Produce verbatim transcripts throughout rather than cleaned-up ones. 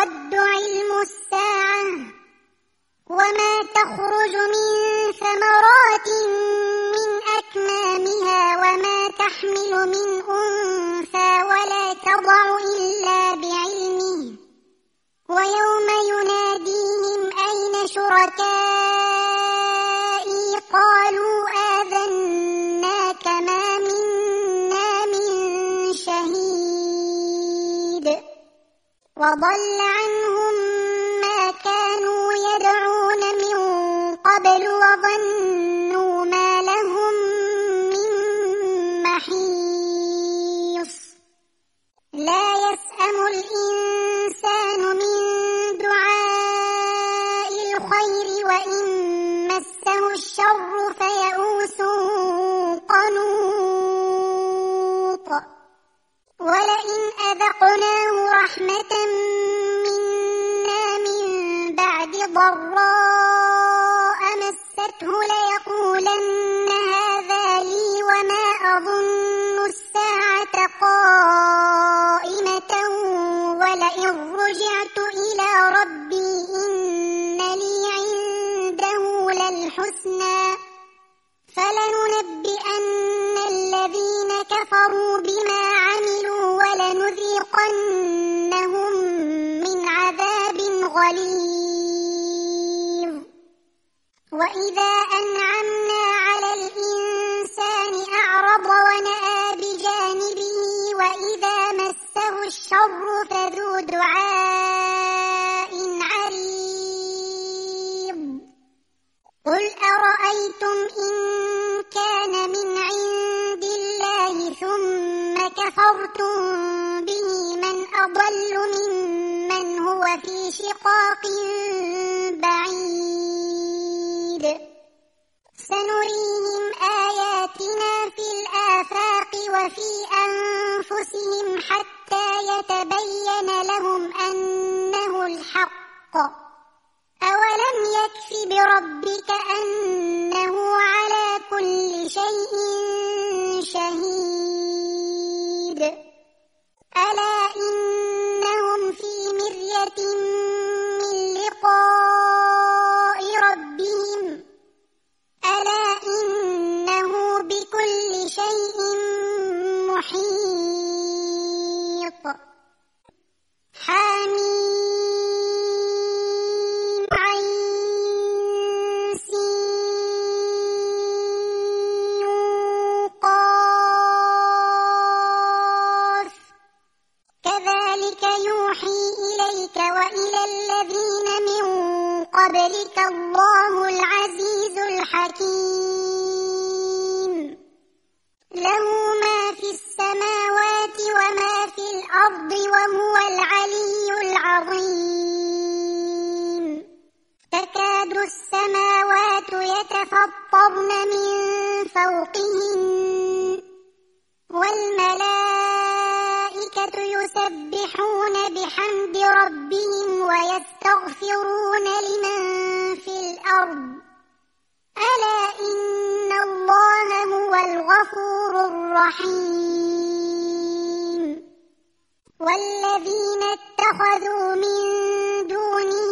يرد علم الساعة وما تخرج من ثمرات من أكمامها وما تحمل من أنثى ولا تضع إلا بعلمه ويوم يناديهم أين شركائي قالوا آذناك ما منا من شهيد وضل عنهم ما كانوا يدعون من قبل وظنوا ما لهم من محيص لا يسأم الإنسان من دعاء الخير وإن مسه الشر فيئوس قنوط ولئن أذقناه رحمة منا من بعد ضراء مسته ليقولن هذا لي وما أظن الساعة قائمة ولئن رجعت إلى ربي إن لي عنده للحسنى فلننبئن الذين كفروا بما عملوا ولنذيقنهم من عذاب غليظ وإذا أنعمنا على الإنسان أعرض ونأى بجانبه وإذا مسه الشر فذو دعاء عريض قل أرأيتم إن كان من عند الله ثم كفرتم به من أضل ممن هو في شقاق بعيد سنريهم آياتنا في الآفاق وفي أنفسهم حتى يتبين لهم أنه الحق أولم يكف بربك أنه على كل شيء شهيد ألا إنهم في مرية من لقاء ربهم ألا إنه بكل شيء محيط حميم عين سين قاف كذلك يوحي إليك وإلى الذين من قبلك الله العزيز الحكيم له ما في السماوات وما في الأرض وهو العلي العظيم تكاد السماوات يتفطرن من فوقهن والملائكة يسبحون بحمد ربهم ويستغفرون لمن في الأرض ألا إن الله هو الغفور الرحيم والذين اتخذوا من دونه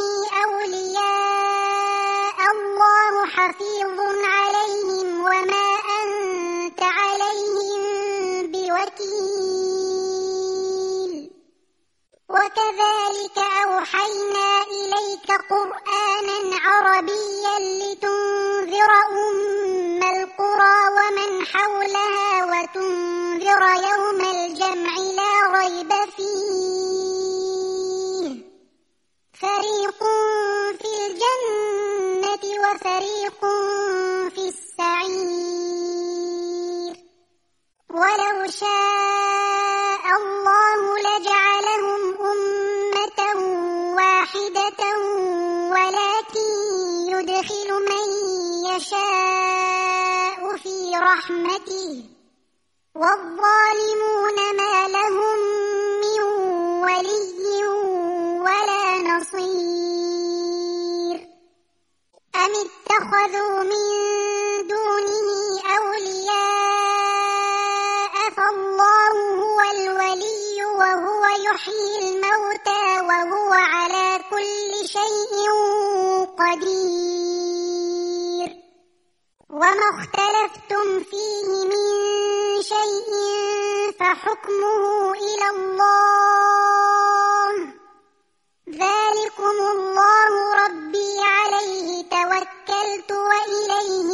أولياء الله حفيظ عليهم وما أنت عليهم بوكيل وكذلك أوحينا إليك قرآنا عربيا لتنذر أم القرى ومن حولها وتنذر يوم الجمع لا ريب فيه فريق في الجنة وفريق في السعير ولو شاء الله لجعلهم أمة واحدة ولكن يدخل من يشاء في رحمته والظالمون ما لهم من ولي ولا نصير أم اتخذوا من دونه أولياء فالله هو الولي وهو يحيي الموتى وهو على كل شيء قدير وما اختلفتم فيه من شيء فحكمه إلى الله ذلكم الله ربي عليه توكلت وإليه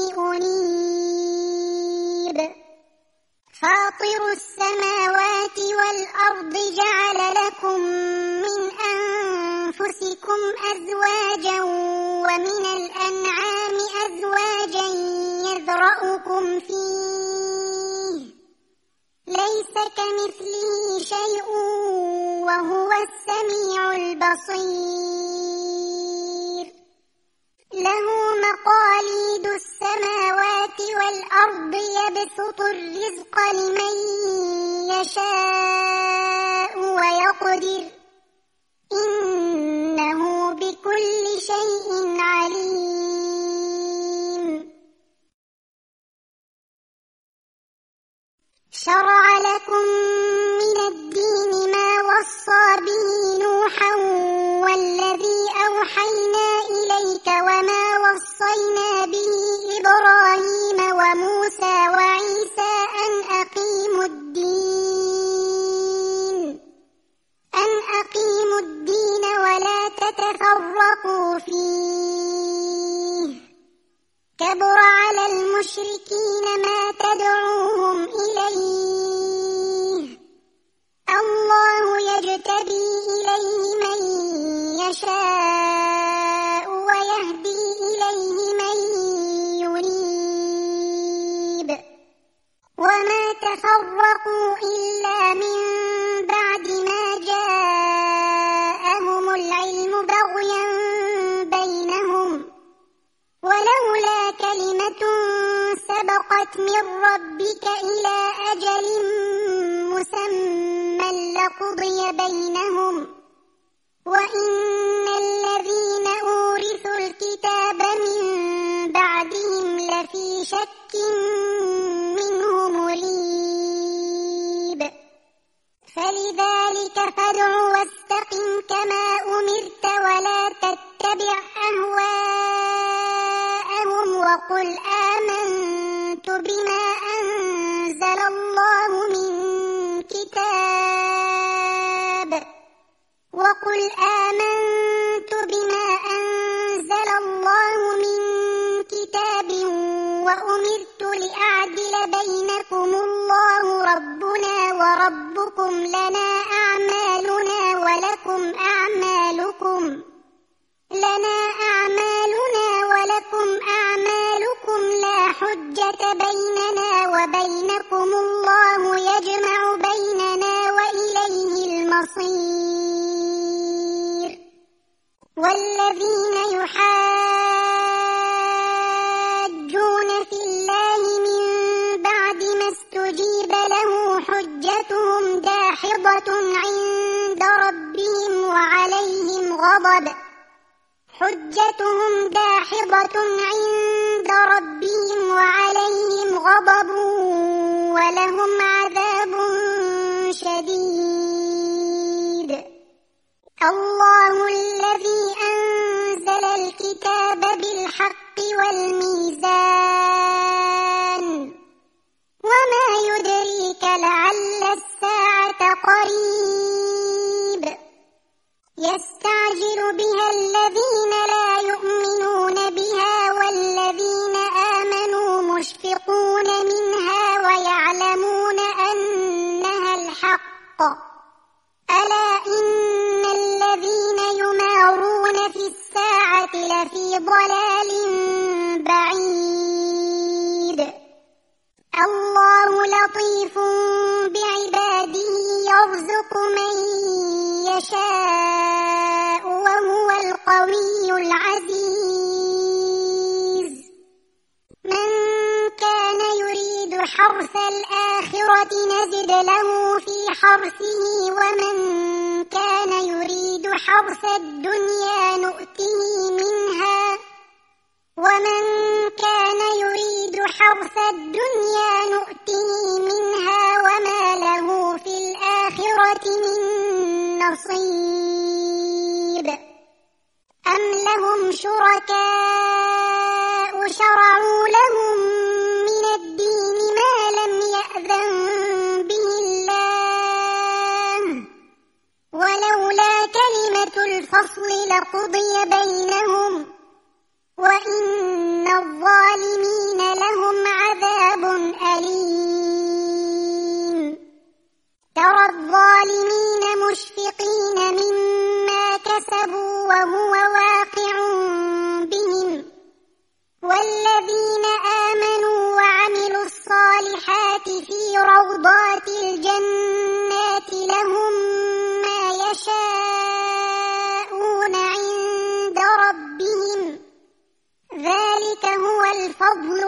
أنيب فاطر السماوات والأرض جعل لكم من أنفسكم أزواجا ومن الأنعام أزواجا يذرأكم فيه ليس كمثله شيء وهو السميع البصير له مقاليد السماوات والأرض يبسط الرزق لمن يشاء ويقدر إنه بكل شيء عليم شرع لكم من الدين ما وصى به نوحا والذي أوحينا إليك وما وصينا به إبراهيم وموسى وعيسى أن أقيموا الدين أن أقيموا الدين ولا تتفرقوا فيه كبر على المشركين ما تدعوهم إليه الله يجتبي إليه من يشاء ويهدي إليه من ينيب وما تفرقوا إلا من بعد ما جاءهم العلم بغيا بينهم ولولا كلمة سبقت من ربك إلى أجل مسمى لقضي بينهم وإن الذين أورثوا الكتاب من بعدهم لفي شك منه مريب فلذلك فادع واستقم كما أمرت ولا تتبع أهواءهم وقل آمنت بما أنزل الله من كتاب وقل آمنت بما أنزل الله من كتاب وأمرت لأعدل بينكم الله ربنا وربكم لنا أعمالنا ولكم أعمالكم لنا أعمالنا ولكم أعمالكم لا حجة بيننا وبينكم الله يجمع بيننا وإليه المصير والذين يحاجون في الله من بعد ما استجيب له حجتهم داحضة عند ربهم وعليهم غضب حجتهم داحضة عند ربهم وعليهم غضب ولهم عذاب شديد الله الذي أنزل الكتاب بالحق والميزان وما يدريك لعل الساعة قريب يستعجل بها الذين لا يؤمنون بها والذين آمنوا مشفقون منها ويعلمون أنها الحق ألا إن الذين يمارون في الساعة لفي ضلال بعيد الله لطيف بعباده يرزق من يشاء وهو القوي العزيز من كان يريد حرث الآخرة نزد له في حرثه ومن كان يريد حرث الدنيا نؤته منها ومن كان يريد حرث الدنيا نؤته منها وما له في الآخرة من نصيب شركاء شرعوا لهم من الدين ما لم يأذن به الله ولولا كلمة الفصل لقضي بينهم وإن الظالمين لهم عذاب أليم ترى الظالمين مشفقين مما كسبوا وهو واقع بهم والذين آمنوا وعملوا الصالحات في روضات الجنات لهم ما يشاءون عند ربهم ذلك هو الفضل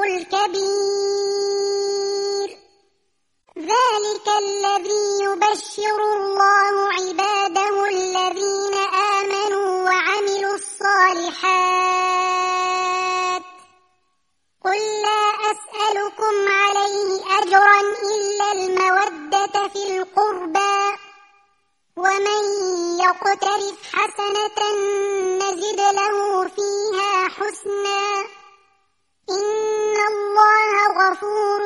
الكبير ذلك الذي يبشر الله عباده الذين آمنوا وعملوا الصالحات قل لا أسألكم عليه أجرا إلا المودة في القربى ومن يقترف حسنة نزد له فيها حسنا إن الله غفور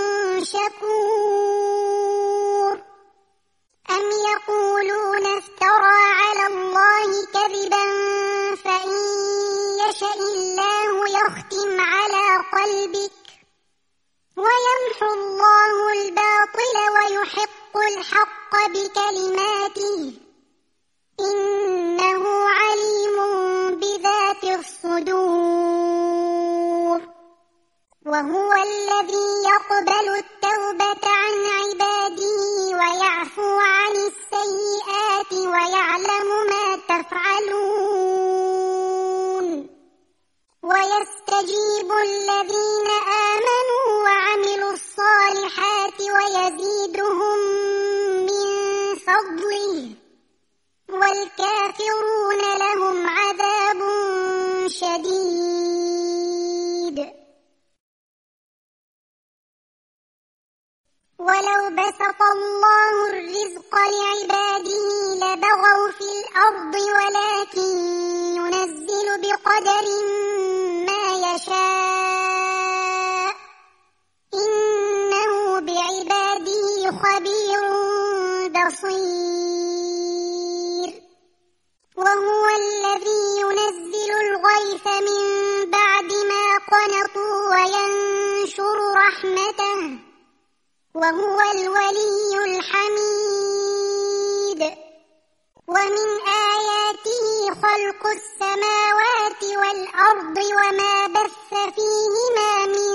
شكور أم يقولون افترى على الله كذبا فإن يشأ الله يختم على قلبك ويمحو الله الباطل ويحق الحق بكلماته إنه عليم بذات الصدور وهو الذي يقبل التوبة عن عباده ويعفو عن السيئات ويعلم ما تفعلون ويستجيب الذين آمنوا وعملوا الصالحات ويزيدهم من فضله والكافرون لهم عذاب شديد ولو بسط الله الرزق لعباده لبغوا في الأرض ولكن ينزل بقدر ما يشاء إنه بعباده خبير بصير وهو الذي ينزل الغيث من بعد ما قنطوا وينشر رحمته وهو الولي الحميد ومن آياته خلق السماوات والأرض وما بث فيهما من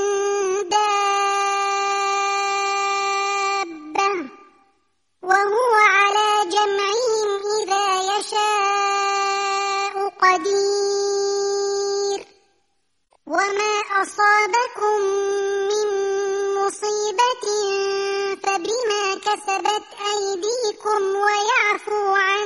دابة وهو على جمعهم إذا يشاء قدير وما أصابكم من مصيبة فبما كسبت أيديكم ويعفو عن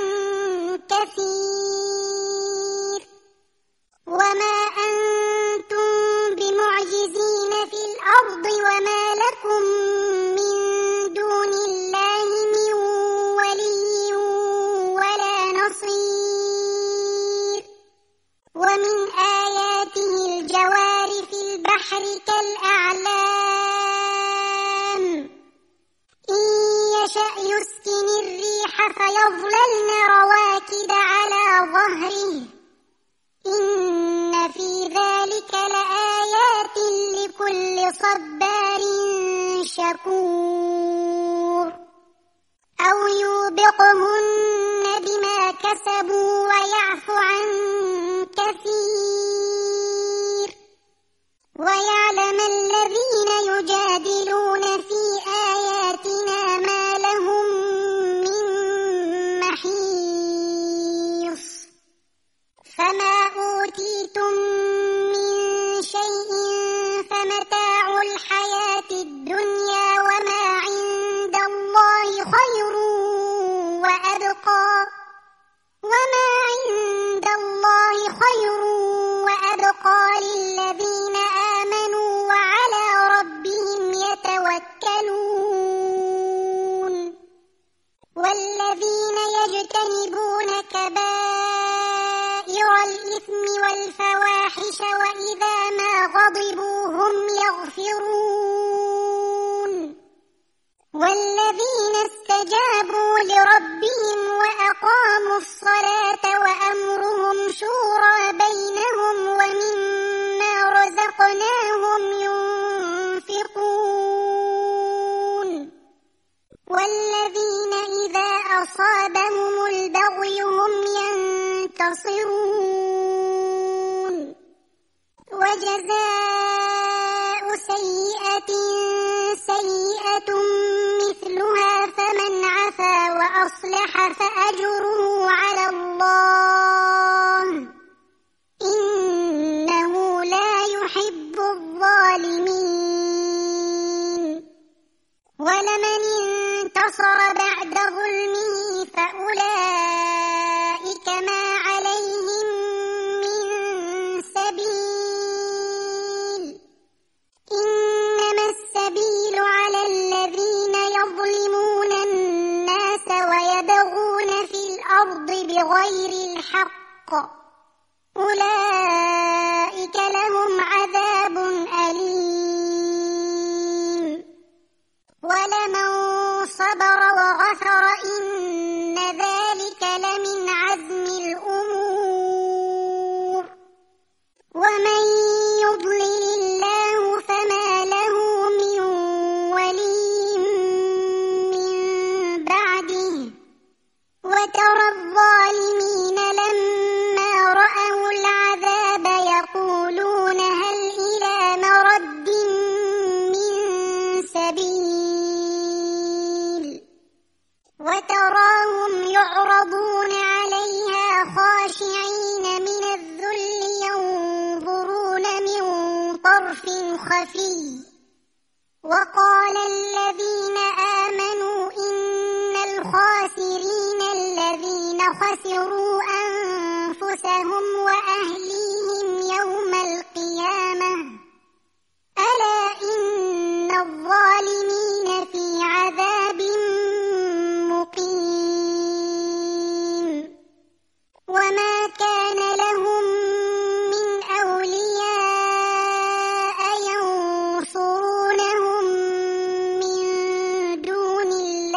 كثير وما أنتم بمعجزين في الأرض وما لكم من دون الله من ولي ولا نصير ومن آياته الجوار في البحر كالأعلام إن يشأ يسكن الريح فيظللن رواكد على ظهره إن في ذلك لآيات لكل صبار شكور أو يوبقهن بما كسبوا ويعفو عن كثير ويعلم الذين يجادلون في آياتنا ما لهم من محيص فما أوتيتم من شيء فمتاع الحياة الدنيا وما عند الله خير وأبقى وما عند الله والذين استجابوا لربهم وأقاموا الصلاة وأمرهم شورى بينهم ومما رزقناهم ينفقون والذين إذا أصابهم البغي هم ينتصرون وجزاء سيئة سيئة مثلها فمن عفا وأصلح فأجره على الله إنه لا يحب الظالمين ولمن انتصر بعد ظلمه فأولئك ما عليهم من سبيل إنما السبيل على الذين يظلمون الناس ويبغون في الأرض بغير الحق أولئك لهم عذاب أليم ولمن صبر وغفر إن ذلك لمن عزم الأمور ومن يضلل الله فما له من ولي من بعده وترى الظالمين لما رأوا العذاب يقولون هل إلى مرد من سبيل وتراهم يعرضون عليها خاشعين من الذل ينظرون من طرف خفي وقال الذين آمنوا إن الخاسرين الذين خسروا أنفسهم وأهليهم يوم القيامة ألا إن الظالمين في عذاب مقيم وما كان لهم من أولياء ينصرونهم من دون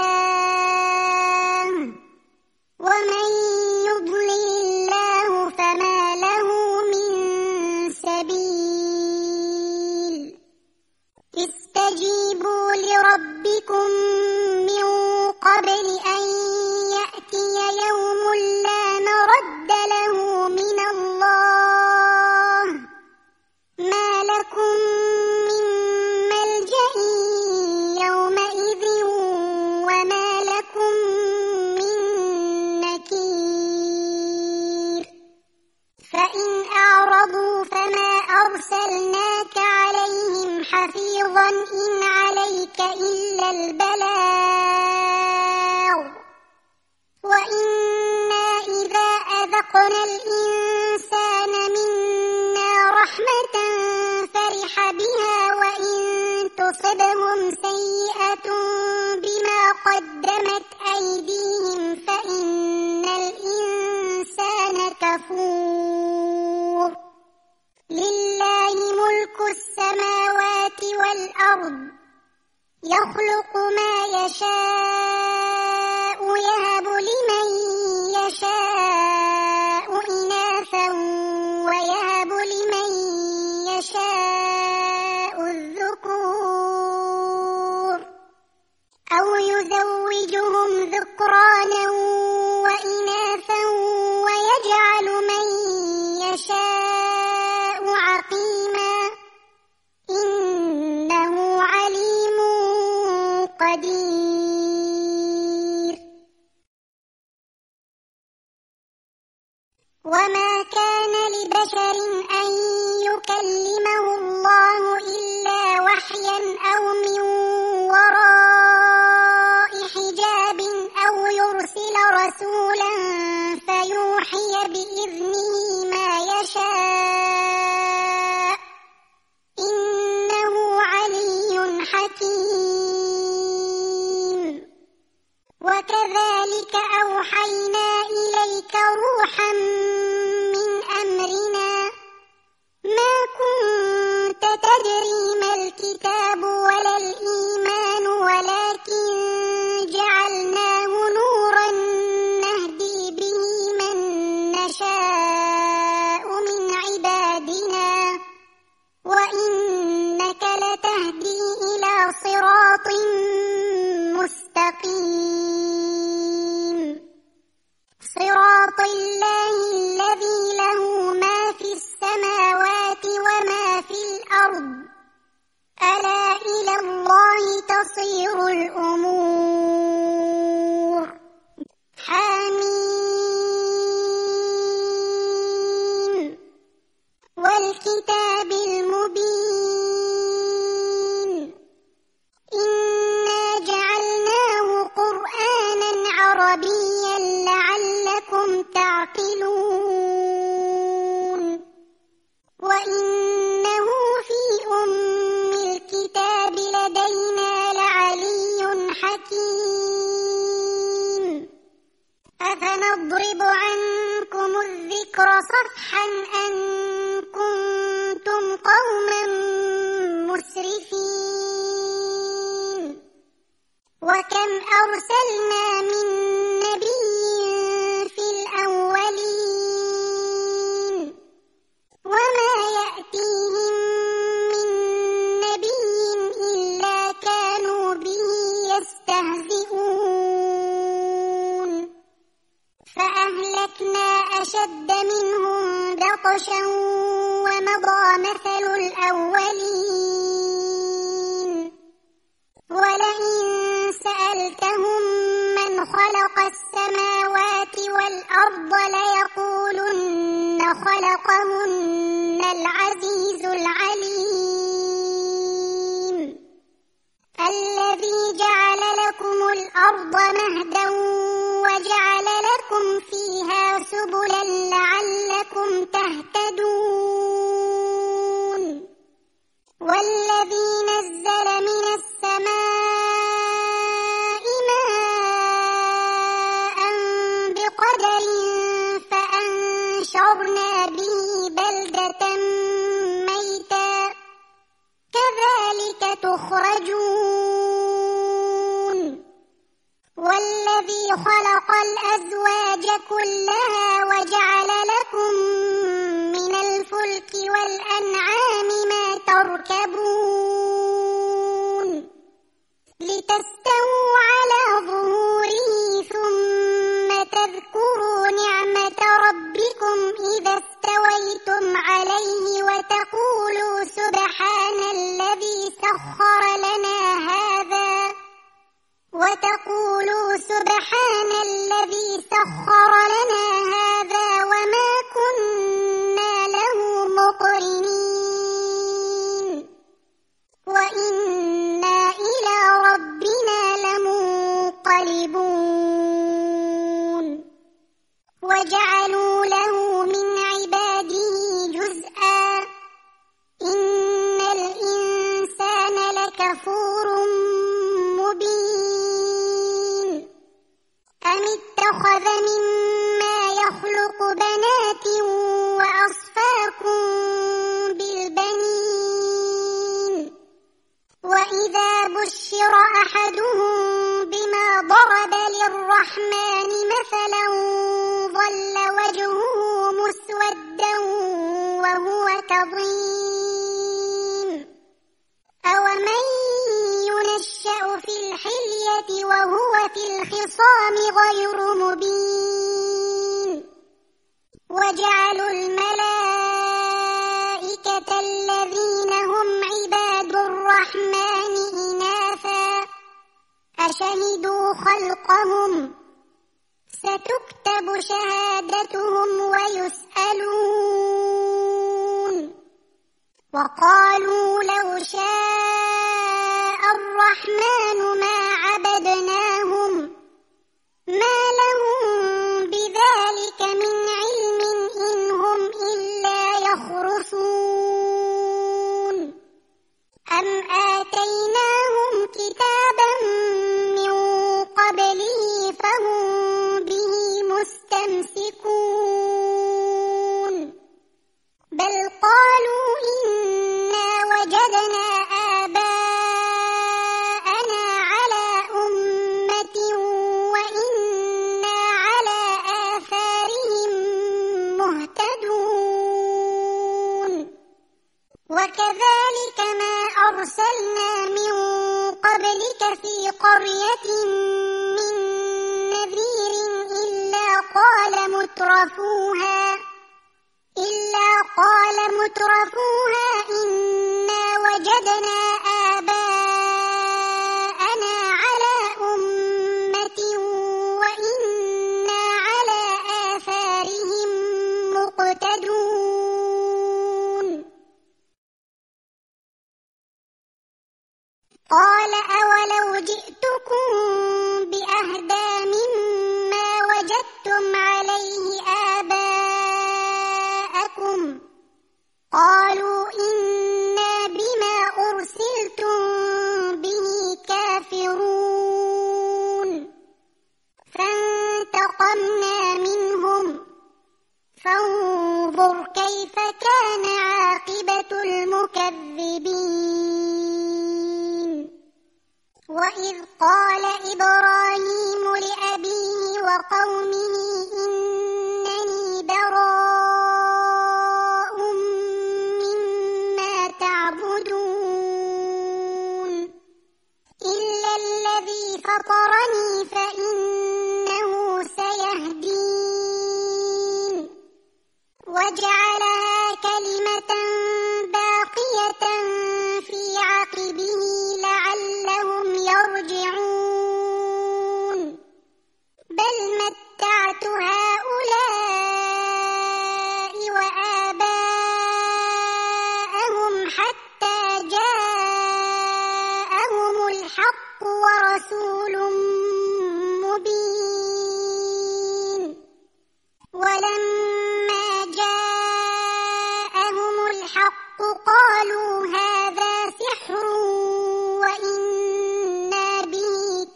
الله ومن يضلل الله فما له من سبيل استجيبوا لربكم من قبل أن يأتي يوم لا مرد له من الله ما لكم من ملجأ يومئذ وما لكم من نكير فإن أعرضوا فما أرسلناك عليهم حفيظا إن عليك إلا البلاغ وإنا إذا أذقنا الإنسان منا رحمة فرح بها وإن تصبهم سيئة بما قدمت أيديهم فإن الإنسان كفور لله ملك السماوات والأرض يخلق ما يشاء يهب لمن يشاء إناثا ويهب لمن يشاء الذكور أو يزوجهم ذكرانا وإناثا ويجعل من يشاء عقيما إنه عليم قدير وما كان لبشر أن يكلمه الله إلا وحيا أو من وراء حجاب أو يرسل رسولا فيوحي بإذنه ما يشاء إنه علي حكيم وكذلك أوحينا إليك روحا من أمرنا ما كنت تدري ما الكتاب ولا الإيمان ولكن الله الذي له ما في السماوات وما في الأرض ألا إلى الله تصير الأمور حميم والكتاب المبين إنا جعلناه قرآنا عربيا لعلكم تعقلون وإنه في أم الكتاب لدينا لعلي حكيم أفنضرب عنكم الذكر صفحا أن كنتم قوما مسرفين وكم أرسلنا من نبي في الأولين وما يأتيهم من نبي إلا كانوا به يستهزئون فأهلكنا أشد منهم بطشا ومضى مثل الأولين ولئن سألتهم من خلق السماوات والأرض ليقولن خلقهن العزيز العليم الذي جعل لكم الأرض مهدا وجعل لكم فيها سبلا لعلكم تهتدون والذي نزل من السماء ماء بقدر فأنشرنا به بلدة ميتا كذلك تخرجون والذي خلق الأزواج كلها وجعل لكم من الفلك والأنعام ما تركبون لتستووا على ظهوره ثم تذكروا نعمة ربكم إذا استويتم عليه وتقولوا سبحان الذي سخر لنا هذا وتقولوا سبحان الذي سخر لنا هذا وما كنا له مقرنين وإنا إلى ربنا لمنقلبون وجعلوا له من عباده جزءا إن الإنسان لكفور مبين أم اتخذ مما يخلق بنات وأصفاكم بالبنين وإذا بشر أحدهم بما ضرب للرحمن مثلا ظل وجهه مسودا وهو كظيم أومن ينشأ في الحلية وهو في الخصام غير مبين وجعلوا الملائكة الذين هم عباد الرحمن إناثا أشهدوا خلقهم ستكتب شهادتهم ويسألون وقالوا لو شاء الرحمن ما عبدناهم ما لهم بذلك من علم إن هم إلا يخرصون أم آتيناهم كتابا من قبله فهم به مستمسكون بل قالوا إنا وجدنا آباءنا على أمة وإنا على آثارهم مهتدون وكذلك ما أرسلنا من قبلك في قرية من نذير إلا قال مترفوها مترفوها إلا قال مترفوها إنا وجدنا آباءنا على أمة وإنا على آثارهم مقتدون قال أولو جئتكم بأهدى مما وجدتم عليه آباءكم قالوا إنا بما أرسلتم به كافرون فانتقمنا منهم فانظر كيف كان عاقبة المكذبين وإذ قال إبراهيم لأبيه وقومه إنني براء مما تعبدون إلا الذي فطرني فإنه سيهدين وجعلها كلمة باقية في عقبه لعلهم يرجعون بل متعت هؤلاء وآباءهم حتى جاءهم الحق ورسول مبين ولما جاءهم الحق قالوا هذا سحر وإنا به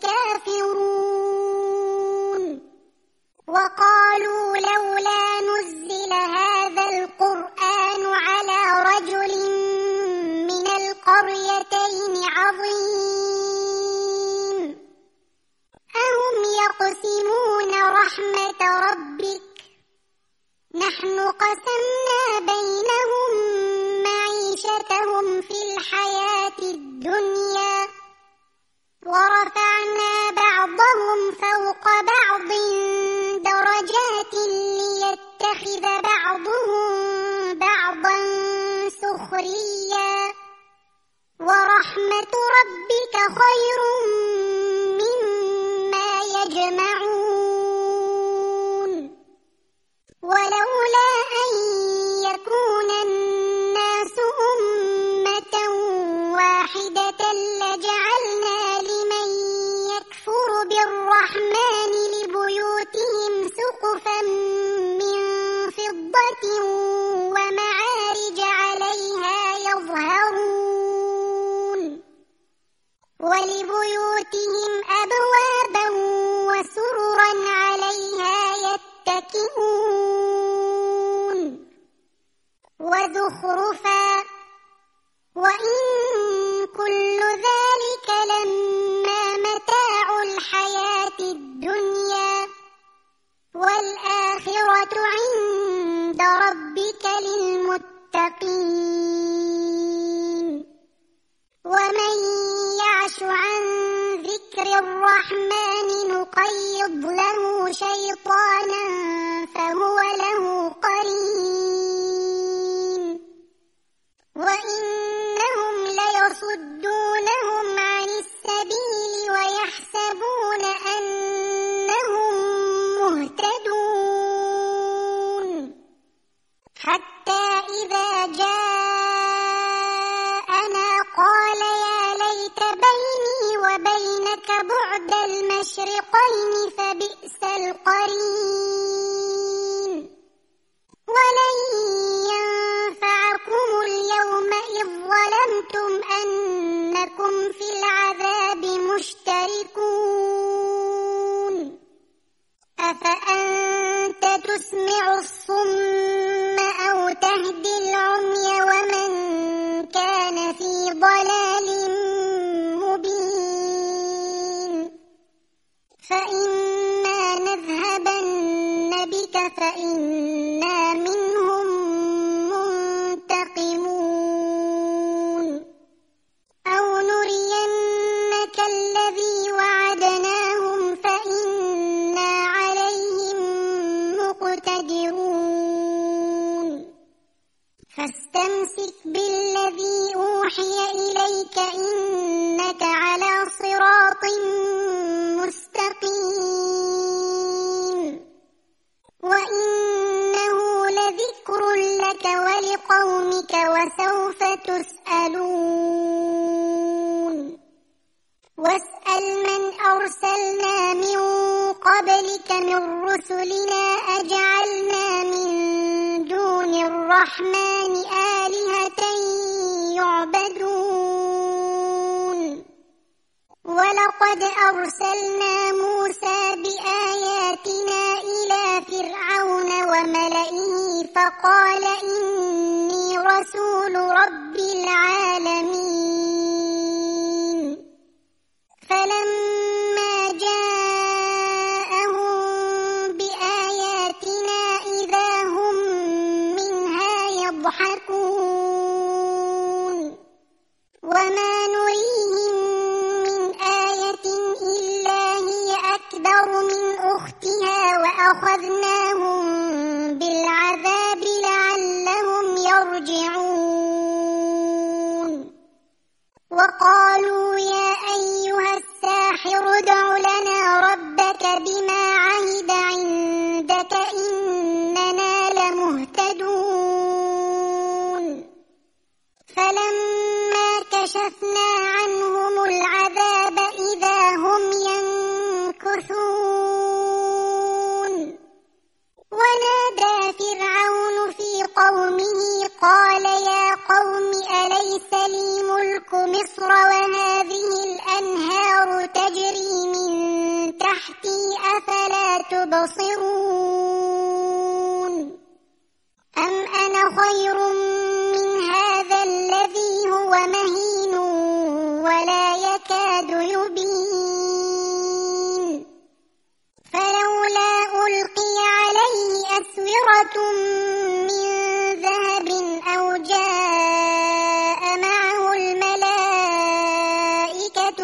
كافرون وقالوا لولا نزل هذا القرآن على رجل من القريتين عظيم أهم يقسمون رحمة ربك نحن قسمنا بينهم معيشتهم في الحياة الدنيا ورفعنا بعضهم فوق بعض درجات ليتخذ بعضهم بعضا سخريا ورحمة ربك خير مما يجمعون ولولا أن يكون الناس أمة واحدة لجعلنا لمن يكفر بالرحمن لبيوتهم سقفا من فضة ومعارج عليها يظهرون ولبيوتهم أبوابا وسررا عليها يتكئون وزخرفا وإن كل ذلك لما متاع الحياة الدنيا والآخرة عند ربك للمتقين ومن يعش عن ذكر الرحمن نقيض له شيطانا فهو له قرين وإنهم ليصدونهم عن السبيل ويحسبون أنهم مهتدون حتى إذا جاءنا قال يا ليت بيني وبينك بعد المشرقين فبئس القرين ولن ينفعكم اليوم إذ ظلمتم أنكم في العذاب مشتركون أفأنت تسمع الصم أو تهدي العمي ومن كان في ضلال مبين فإما نذهبن بك فإنا منهم منتقمون أو نرينك الذي وعدناهم فإنا عليهم مقتدرون ذلك إنك على صراط مستقيم وإنه لذكر لك ولقومك وسوف تسألون واسأل من أرسلنا من قبلك من رسلنا أجعلنا من دون الرحمن آلهة يعبدون ولقد أرسلنا موسى بآياتنا إلى فرعون وملئه فقال إني رسول رب العالمين فلما جاءهم بآياتنا إذا هم منها يضحكون وما نريهم من آية إلا هي أكبر من أختها وأخذناهم بالعذاب لعلهم يرجعون وقالوا يا أيها الساحر ادع لنا ربك بما عهد عندك إننا لمهتدون فلما كشفنا عنهم العذاب إذا هم ينكثون ونادى فرعون في قومه قال يا قوم أليس لي ملك مصر وهذه الأنهار تجري من تحتي أفلا تبصرون أم أنا خير من هذا الذي هو مهين ولا يكاد يبين فلولا ألقي عليه أسورة من ذهب أو جاء معه الملائكة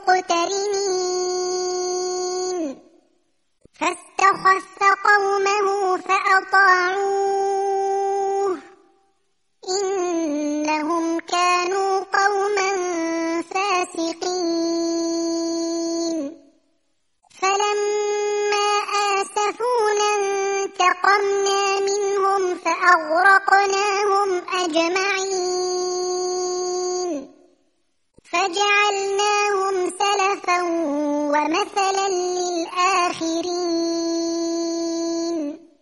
مقترنين فاستخف قومه فأطاعوه إنهم كانوا قوما فاسقين فلما آسفونا انتقمنا منهم فأغرقناهم أجمعين فجعلناهم سلفا ومثلا للآخرين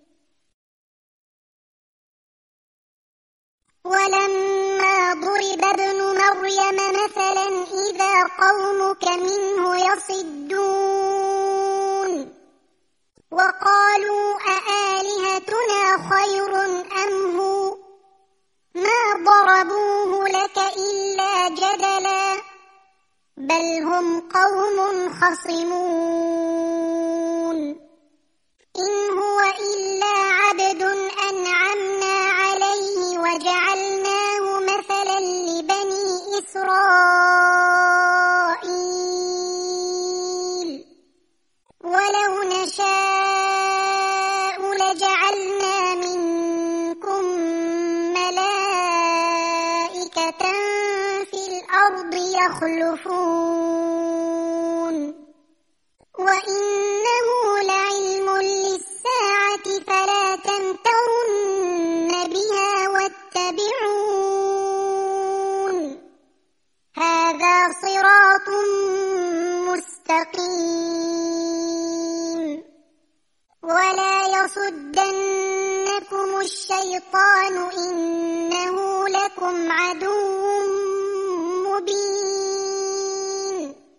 ولما ضرب ابن مريم مثلا إذا قومك منه يصدون وقالوا أآلهتنا خير أم هو ما ضربوه لك إلا جدلا بل هم قوم خصمون إن هو إلا عبد أنعمنا عليه وجعلناه مثلا لبني إسرائيل ولو نشاء لجعلنا منكم ملائكة في الأرض يخلفون وإنه لعلم للساعة فلا تمترن بها واتبعون هذا صراط مستقيم ولا يصدنكم الشيطان إنه لكم عدو مبين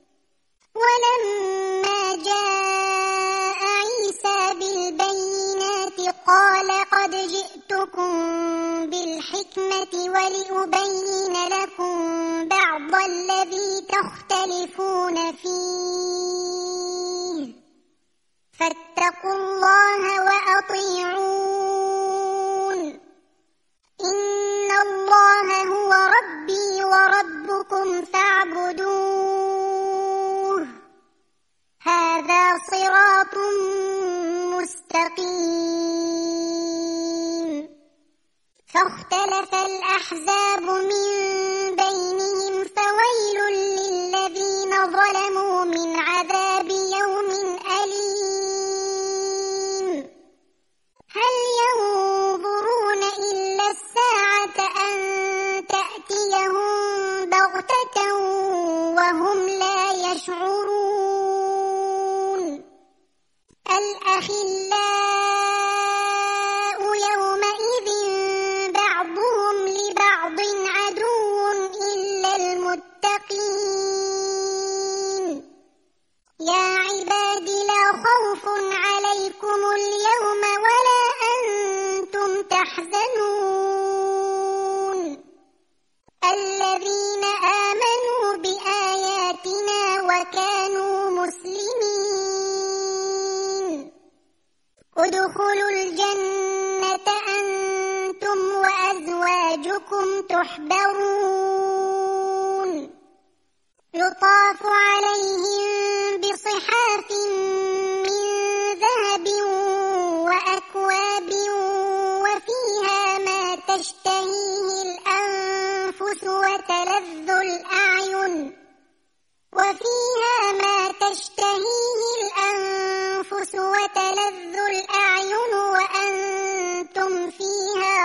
ولما جاء عيسى بالبينات قال قد جئتكم بالحكمة ولأبين لكم بعض الذي تختلفون فيه فاتقوا الله وأطيعون إن الله هو ربي وربكم فاعبدوه هذا صراط مستقيم فاختلف الأحزاب من بينهم فويل أنكم تحبرون يطاف عليهم بصحاف من ذهب وأكواب وفيها ما تشتهيه الأنفس وتلذ الأعين وفيها ما تشتهيه الأنفس وتلذ الأعين وأنتم فيها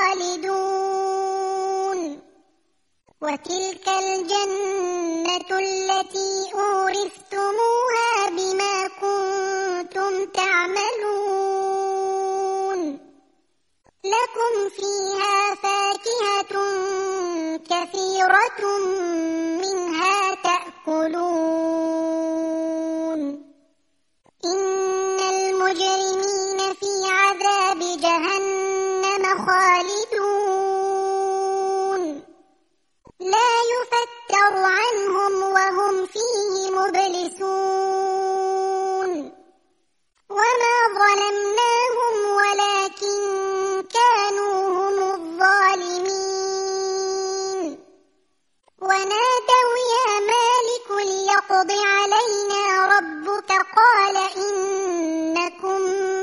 خالدون وتلك الجنة التي أورثتموها بما كنتم تعملون لكم فيها فاكهة كثيرة منها تأكلون إن المجرمين في عذاب جهنم خالدون لا يفتر عنهم وهم فيه مبلسون وما ظلمناهم ولكن كانوا هم الظالمين ونادوا يا مالك ليقض علينا ربك قال إنكم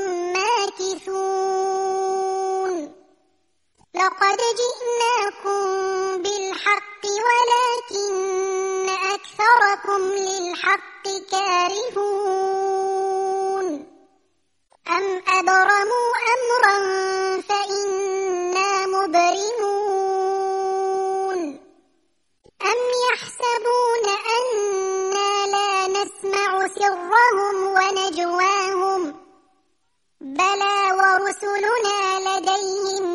ماكثون لقد جئناكم بالحق ولكن أكثركم للحق كارهون أم أبرموا أمرا فإنا مبرمون أم يحسبون أنا لا نسمع سرهم ونجواهم بلى ورسلنا لديهم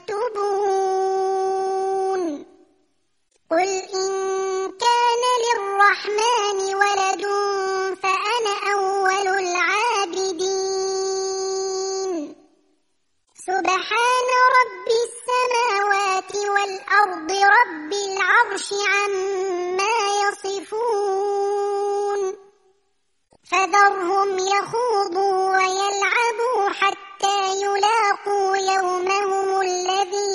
يكتبون قل إن كان للرحمن ولد فأنا أول العابدين سبحان رب السماوات والأرض رب العرش عما يصفون فذرهم يخوضوا ويلعبوا حتى يلاقوا يومهم الذي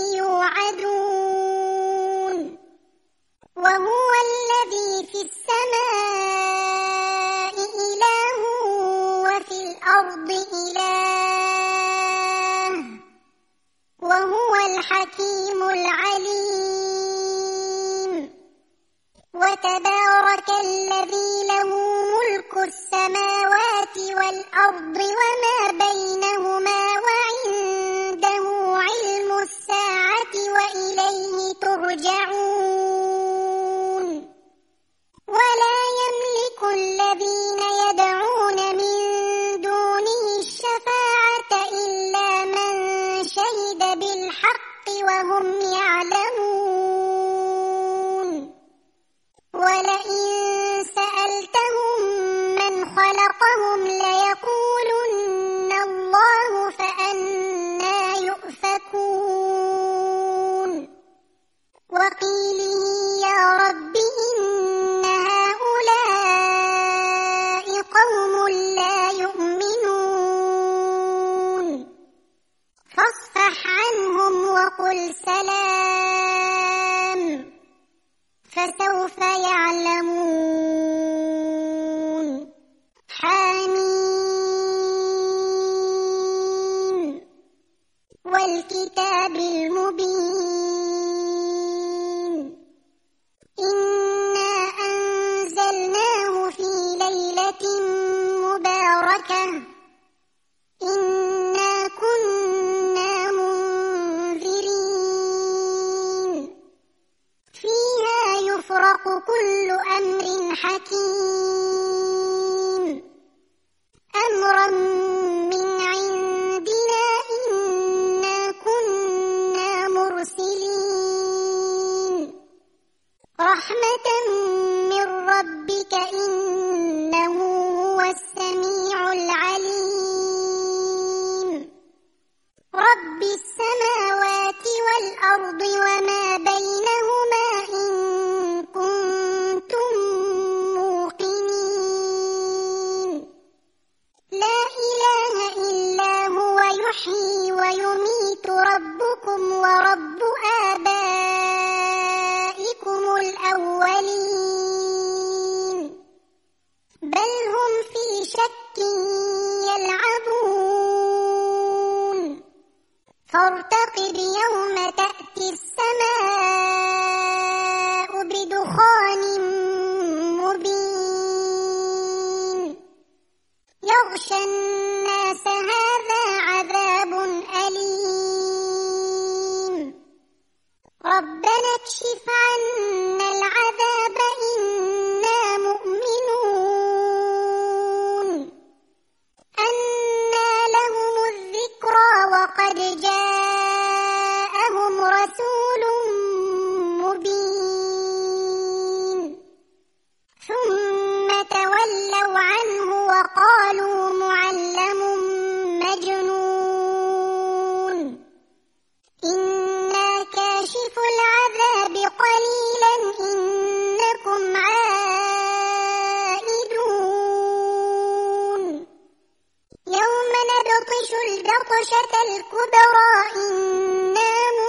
يوعدون وهو الذي في السماء إله وفي الأرض إله وهو الحكيم العليم وتبارك الذي له ملك السماوات والأرض وما بينهما وعنده علم الساعة وإليه ترجعون ولا يملك الذين يدعون من دونه الشفاعة إلا من شهد بالحق وهم يعلمون ولئن سألتهم من خلقهم ليقولن الله فأنى يؤفكون وقيله يا رب إن هؤلاء قوم لا يؤمنون فاصفح عنهم وقل سلام فسوف يعلمون حميم والكتاب المبين إنا أنزلناه في ليلة مباركة إنا كنا منذرين فيها يفرق كل أمر حكيم أمرا من عندنا إنا كنا مرسلين رحمة من ربك إنه هو السميع العليم رب السماوات والأرض وما بينهما إن كنتم موقنين لا إله إلا هو يحيي ويميت ربكم ورب آبائكم فارتقب يوم تأتي السماء بدخان مبين يغشى الناس هذا عذاب أليم ربنا اكشف عنا العذاب إنا مؤمنون أنى لهم الذكرى وقد جاءهم رسول مبين ثم تولوا عنه وقالوا معلم مجنون إنا كاشف العذاب قليلا إنكم عائدون يوم نبطش البطشة الكبرى إنا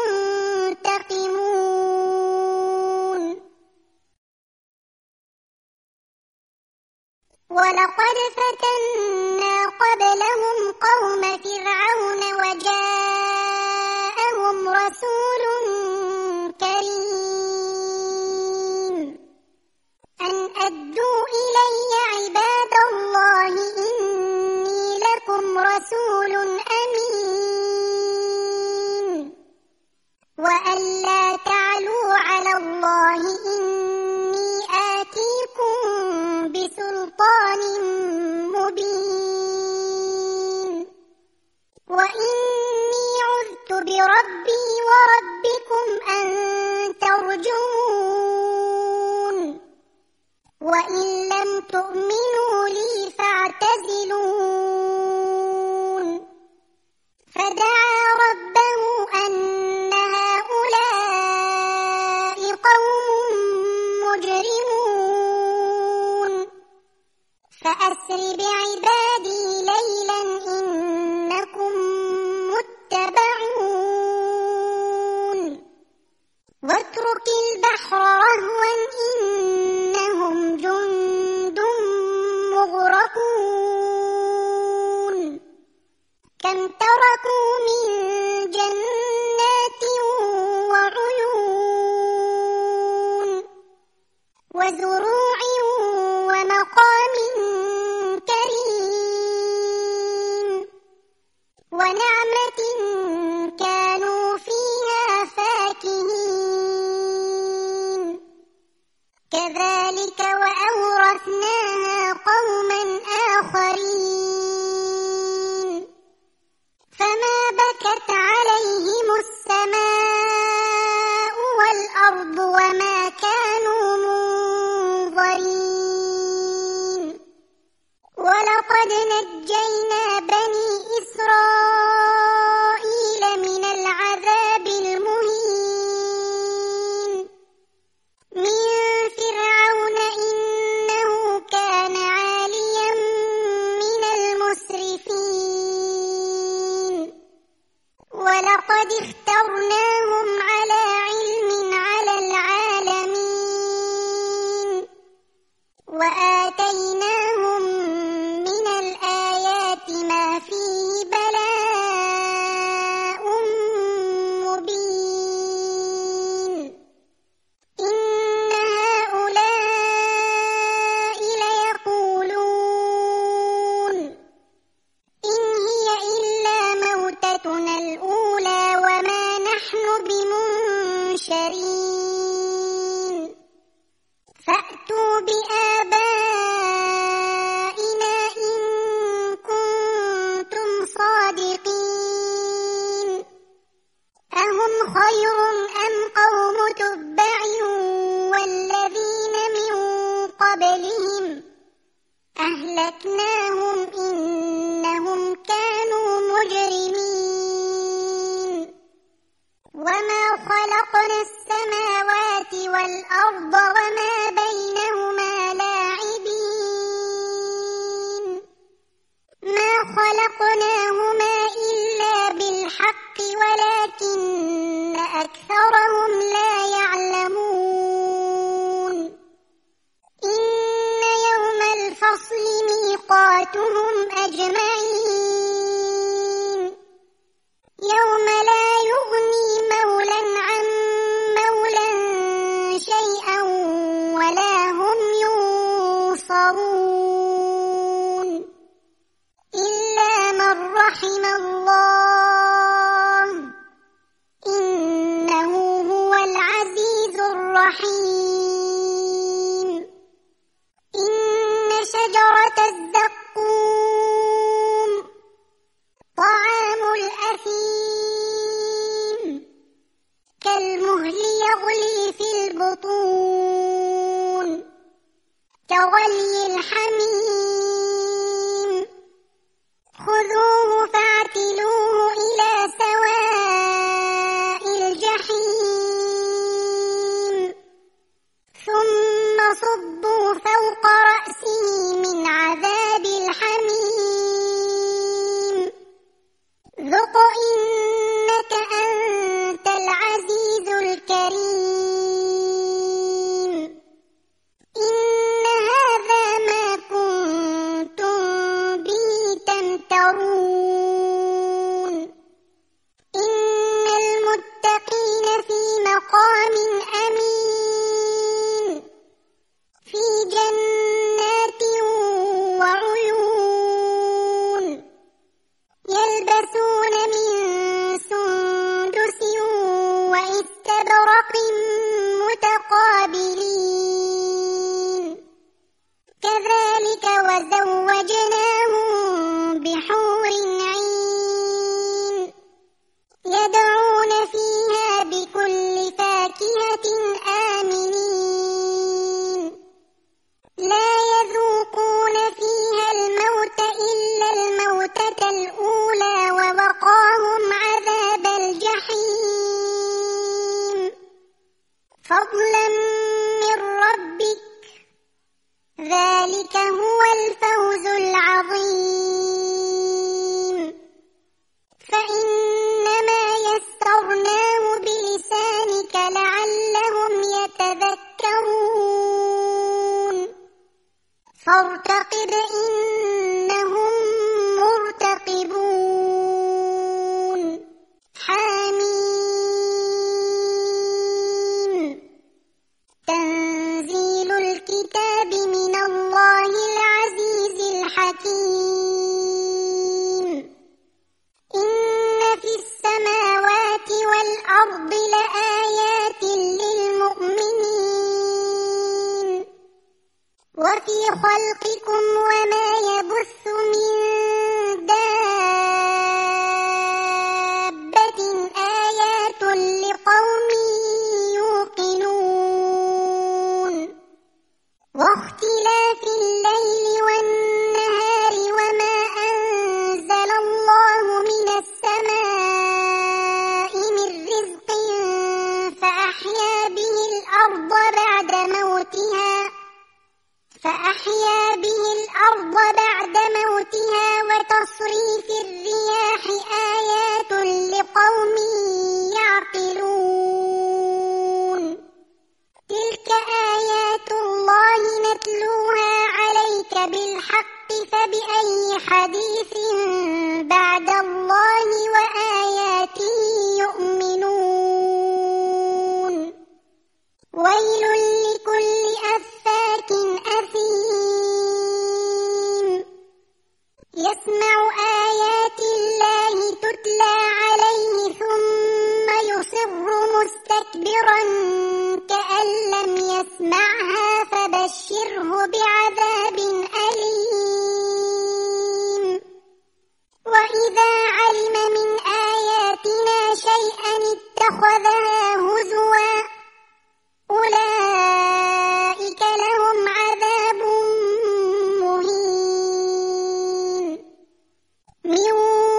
منتقمون ولقد فتنا قبلهم قوم فرعون وجاءهم رسول كريم أن أدوا إلي عباد الله إني لكم رسول أمين وأن لا تعلوا على الله إني آتيكم بسلطان مبين وإني عذت بربي وربكم أن ترجمون وإن لم تؤمنوا لي فاعتزلون فدعا ربه أن هؤلاء قوم مجرمون فأسر بعبادي ليلا إنكم متبعون واترك البحر رهوا إنهم جند مغرقون كم تركوا من جنات وعيون وزروع ومقام كريم ونعمة كانوا فيها فاكهين كذلك وأورثناها قوما آخرين فما بكت عليهم السماء والأرض وما كانوا منظرين ولقد نجينا بني إسرائيل من العذاب المهين من فرعون إنه كان عاليا من المسرفين ولقد اخترناهم على علم على العالمين وآتيناهم من الآيات ما فيه بلاء مبين إن هؤلاء ليقولون إن هي إلا موتتنا الأولى وما نحن بمنشرين فأتوا بآبائنا إن كنتم صادقين أهم خير أم قوم تبع والذين من قبلهم أهلكناهم إنهم كانوا مجرمين وما خلقنا السماوات والأرض وما بينهما لاعبين ما خلقناهما إلا بالحق ولكن أكثرهم لا يعلمون إن يوم الفصل ميقاتهم أجمعين يوم لا الجحيم إن شجرة الزقوم طعام الأثيم كالمهل يغلي في البطون كغلي الحميم خذوه فاعتلوه إلى سواء الجحيم ثم صبوا فوق رأسه من عذاب الحميم ذق إنك أنت العزيز الكريم إن هذا ما كنتم به تمترون إن المتقين في مقام أمين في جنات وعيون يلبسون من سندس وإستبرق متقابلين كذلك وزوجناهم بحور عين يدعون فيها بكل فاكهة آمنين لا يذوقون فيها الموت إلا الموتة الأولى ووقاهم عذاب الجحيم فضلا من ربك ذلك هو الفوز العظيم فإنما يسرناه بلسانك لعلهم يتذكرون فارتقب إنهم مرتقبون حميم تنزيل الكتاب من الله العزيز الحكيم إن في السماوات والأرض لآيات للمؤمنين وفي خلقكم وما يبث من دابة آيات لقوم يوقنون واختلاف الليل والنهار وما أنزل الله من السماء من رزق فأحيا به الأرض بعد موتها فأحيا به الأرض بعد موتها وتصريف الرياح آيات لقوم يعقلون تلك آيات الله نتلوها عليك بالحق فبأي حديث بعد الله وآياته يؤمنون ويل لكل أفاك أثيم يسمع آيات الله تتلى عليه ثم يصر مستكبرا كأن لم يسمعها فبشره بعذاب أليم وإذا علم من آياتنا شيئا اتخذها هزوا أولئك لهم عذاب مهين من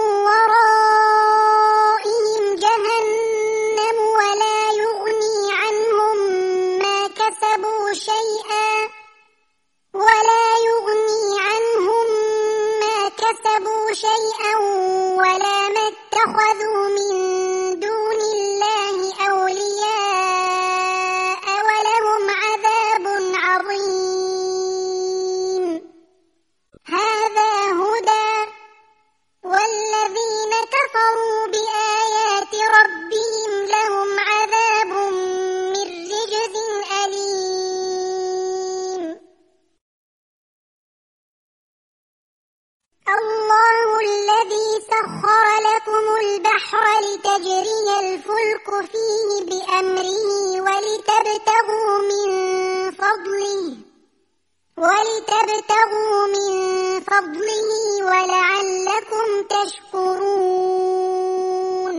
ورائهم جهنم ولا يغني عنهم ما كسبوا شيئا ولا يغني عنهم ما كسبوا شيئا ولا ما اتخذوا من دون الله أولياء الفلك فيه بأمره ولتبتغوا من فضله ولتبتغوا من فضله ولعلكم تشكرون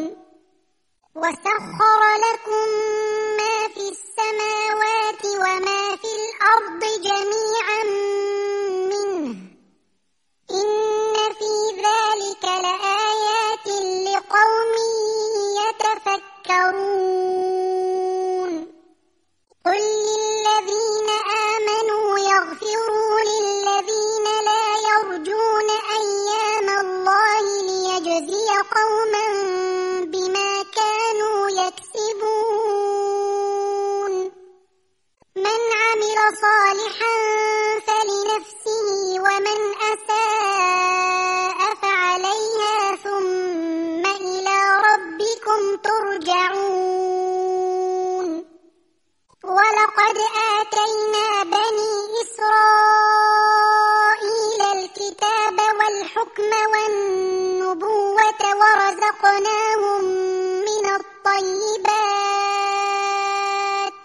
وسخر لكم ما في السماوات وما في الأرض جميعا منه إن في ذلك لآيات لقوم يتفكرون قل للذين آمنوا يغفروا للذين لا يرجون أيام الله ليجزي قوما بما كانوا يكسبون من عمل صالحا فلنفسه ومن أساء فعليها ثم إلى ربكم ترجعون ولقد آتينا بني إسرائيل الكتاب والحكم والنبوة ورزقناهم من الطيبات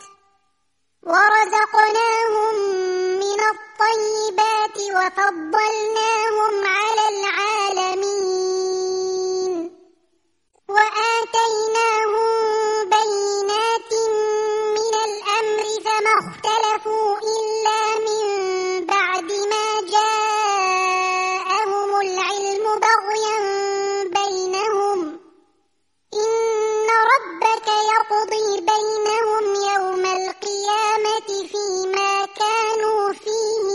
ورزقناهم من الطيبات وفضلناهم على العالمين وآتيناهم بينات من الأمر فما اختلفوا إلا من بعد ما جاءهم العلم بغيا بينهم إن ربك يقضي بينهم يوم القيامة فيما كانوا فيه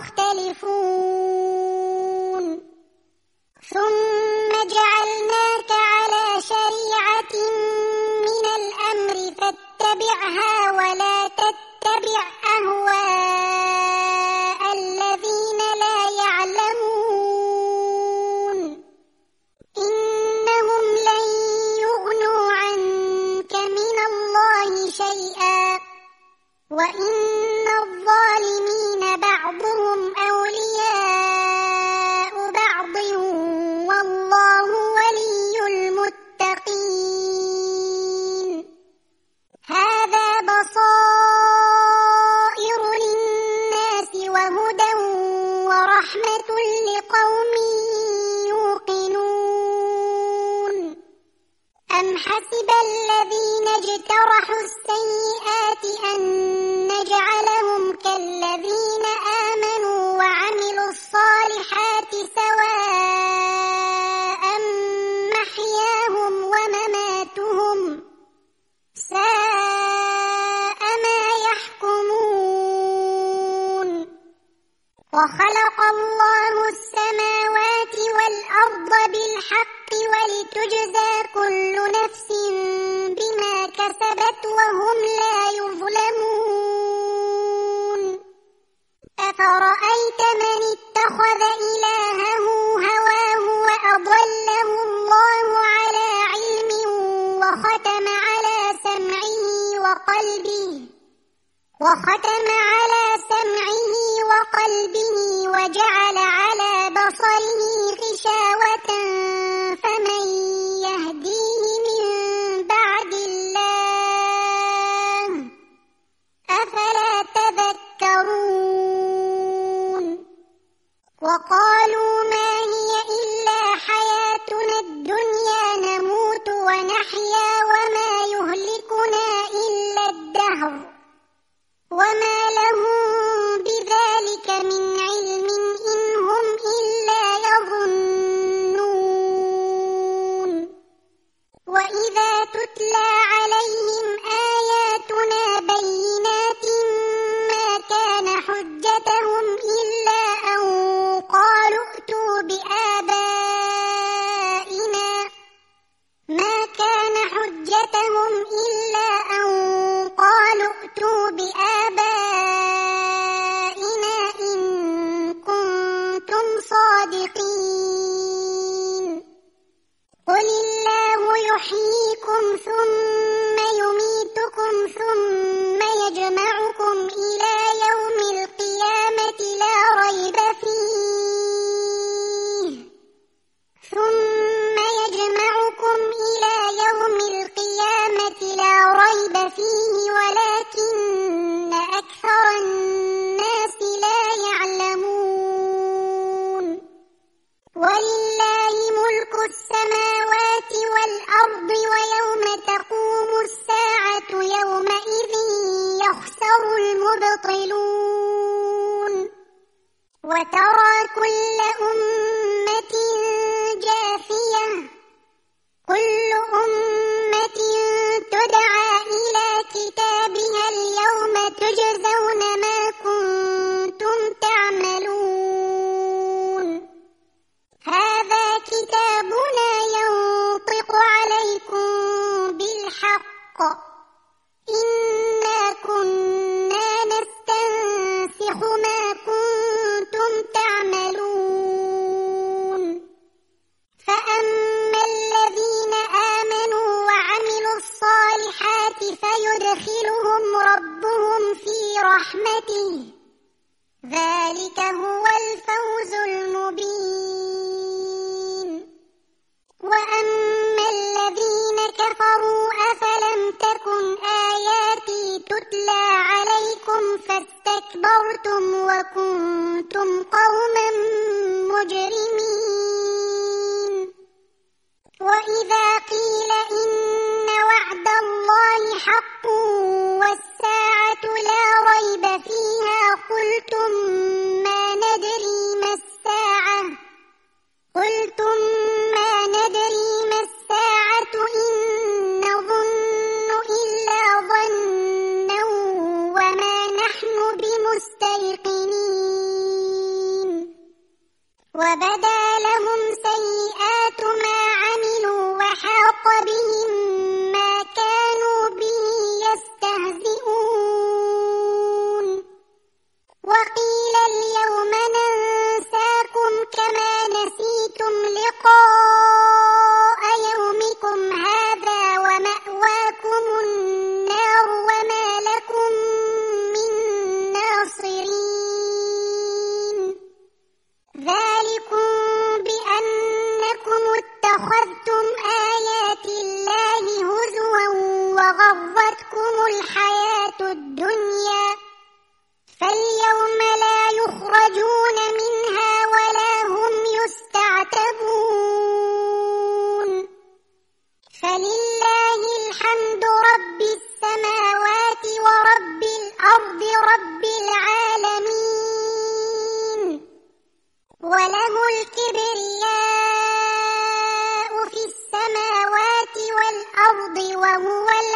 يختلفون ثم جعلناك على شريعة من الأمر فاتبعها ولا تتبع أهواء الذين لا يعلمون إنهم لن يغنوا عنك من الله شيئا وإن الظالمين بعضهم أولياء بعض والله ولي المتقين هذا بصائر للناس وهدى ورحمة لقوم يوقنون أم حسب الذين اجترحوا السيئات أن نجعلهم كالذين آمنوا وعملوا الصالحات سواء محياهم ومماتهم ساء ما يحكمون وخلق الله السماوات والأرض بالحق ولتجزى كل نفس بما كسبت وهم لا يظلمون أفرأيت من اتخذ إلهه هواه وأضله الله على علم وختم على سمعه وقلبه وختم على سمعه وقلبه وجعل على بصره غشاوة فمن يهديه من بعد الله أفلا تذكرون وقالوا ما هي إلا حياتنا الدنيا نموت ونحيا وما يهلكنا إلا الدهر وما لهم بذلك من علم إن هم إلا يظنون وإذا تتلى عليهم آياتنا بينات ما كان حجتهم إلا أن قالوا ائتوا بآبائنا ما كان حجتهم إلا أن قالوا ائتوا بآبائنا إن كنتم صادقين قل الله يحييكم ثم مبطلون وترى كل أمة جاثية كل أمة تدعى إلى كتابها اليوم تجزون ما كنتم تعملون هذا كتابنا ينطق عليكم بالحق إنا كنا نستنسخ ما كنتم تعملون فأما الذين آمنوا وعملوا الصالحات فيدخلهم ربهم في رحمته ذلك هو الفوز المبين وأما الذين كفروا أفلم تكن آياتي تتلى عليكم فاستكبرتم وكنتم قوما مجرمين وإذا قيل إن وعد الله حق والساعة لا ريب فيها قلتم ما ندري ما الساعة قلتم ما ندري ما الساعة إن نظن إلا ظنا وما نحن بمستيقنين وبدا لهم سيئات ما عملوا وحاق بهم ما كانوا به يستهزئون وقيل اليوم ننساكم كما نسيتم لقاء يومكم هذا ومأواكم النار وما لكم من ناصرين ذلكم بأنكم اتخذتم آيات الله هزوا وغرتكم الحياة الدنيا فاليوم لا يخرجون منها ولا هم يستعتبون فلله الحمد رب السماوات ورب الأرض رب العالمين وله الكبرياء في السماوات والأرض وهو